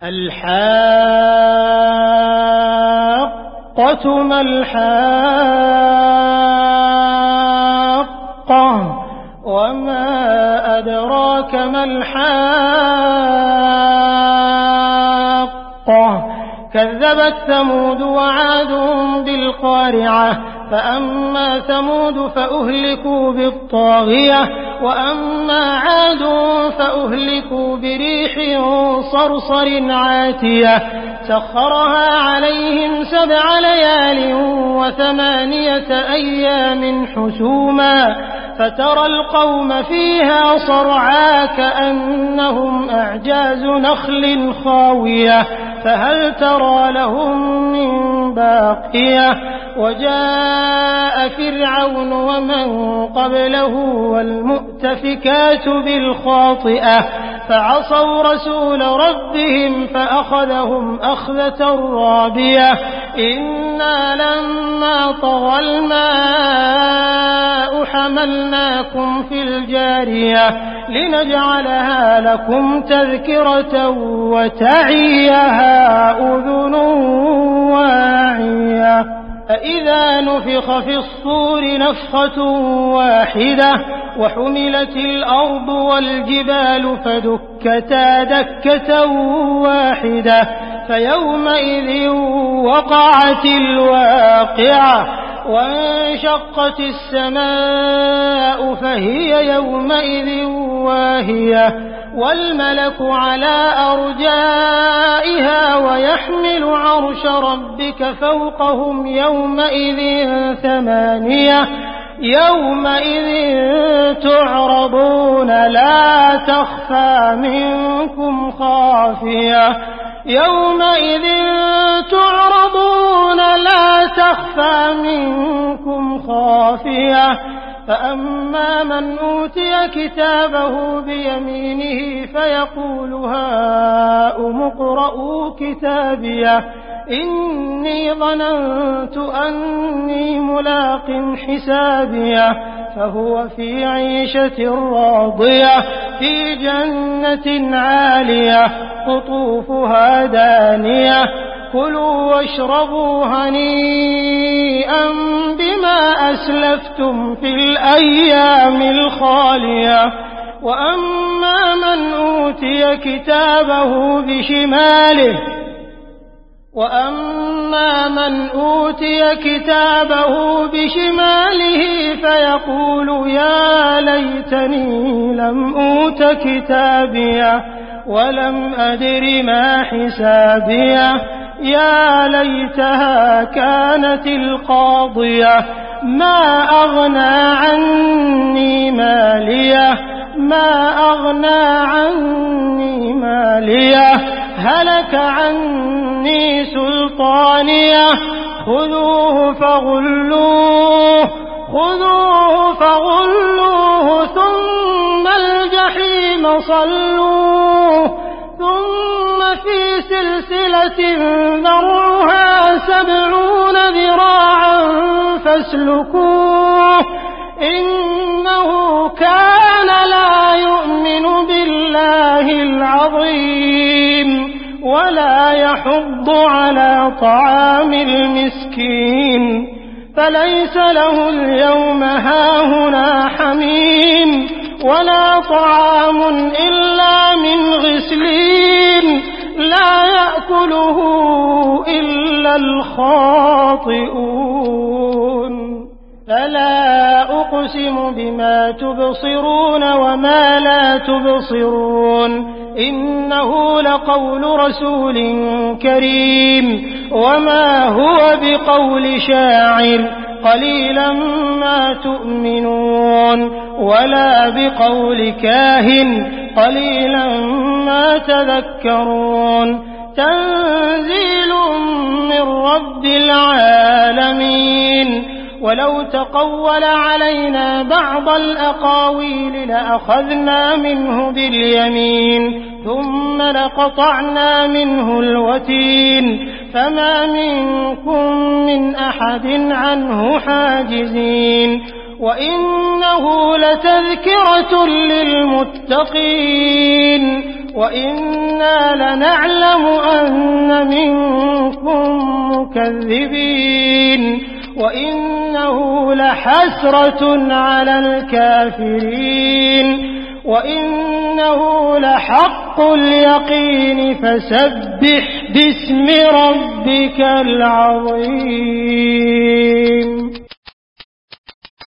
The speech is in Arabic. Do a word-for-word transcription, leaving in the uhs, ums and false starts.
الحاقة ما الحاقة وما أدراك ما الحاقة كذبت ثمود وعاد بالقارعة فأما ثمود فأهلكوا بالطاغية وأما عاد فأهلكوا بريح صرصر عاتية سخرها عليهم سبع ليال وثمانية أيام حسوما فترى القوم فيها صرعا كأنهم أعجاز نخل خاوية فهل ترى لهم من باقية وجاء فرعون ومن قبله والمؤتفكات بالخاطئة فعصوا رسول ربهم فأخذهم أخذة رابية إنا لما طغى الماء حملناكم في الجارية لنجعلها لكم تذكرة وتعيها أذن واعية فإذا نفخ في الصور نفخة واحدة وحملت الأرض والجبال فدكتا دكة واحدة فيومئذ وقعت الواقعة وانشقت السماء فهي يومئذ واهية والملك على أرجائها ويحمل عرش ربك فوقهم يومئذ ثمانية يومئذ تعرضون لا تخفى منكم خافية يومئذ تعرضون لا تخفى منكم خافية فأما من أوتي كتابه بيمينه فيقول هاؤم اقرءوا كتابيه إني ظننت أني ملاق حسابيه فهو في عيشة راضية في جنة عالية قطوفها دانية كلوا واشربوا هنيئا بما أسلفتم في الأيام الخالية وأما من أوتي كتابه بشماله وأما من أوتي كتابه بشماله فيقول يا ليتني لم أوت كتابيه ولم أدر ما حسابيه يا ليتها كانت القاضية ما أغنى عني ماليه ما أغنى عني ماليه هلك عني سلطانيه خذوه فغلوه خذوه فغلوه ثم الجحيم صلوه ثم في سلسلة ذرعها سبعون ذراعا فاسلكوه إنه كان لا يؤمن بالله العظيم ولا يحض على طعام المسكين فليس له اليوم هاهنا حميم ولا طعام إلا من غسلين لا يأكله إلا الخاطئون فلا أقسم بما تبصرون وما لا تبصرون إنه لقول رسول كريم وما هو بقول شاعر قليلا ما تؤمنون ولا بقول كاهن قليلا ما تذكرون تنزيل من رب العالمين ولو تقول علينا بعض الأقاويل لأخذنا منه باليمين ثم لقطعنا منه الوتين فما منكم من أحد عنه حاجزين وإنه لتذكرة للمتقين وإنا لنعلم أن منكم مكذبين وإنه لحسرة على الكافرين وإنه لحق اليقين فسبح باسم ربك العظيم.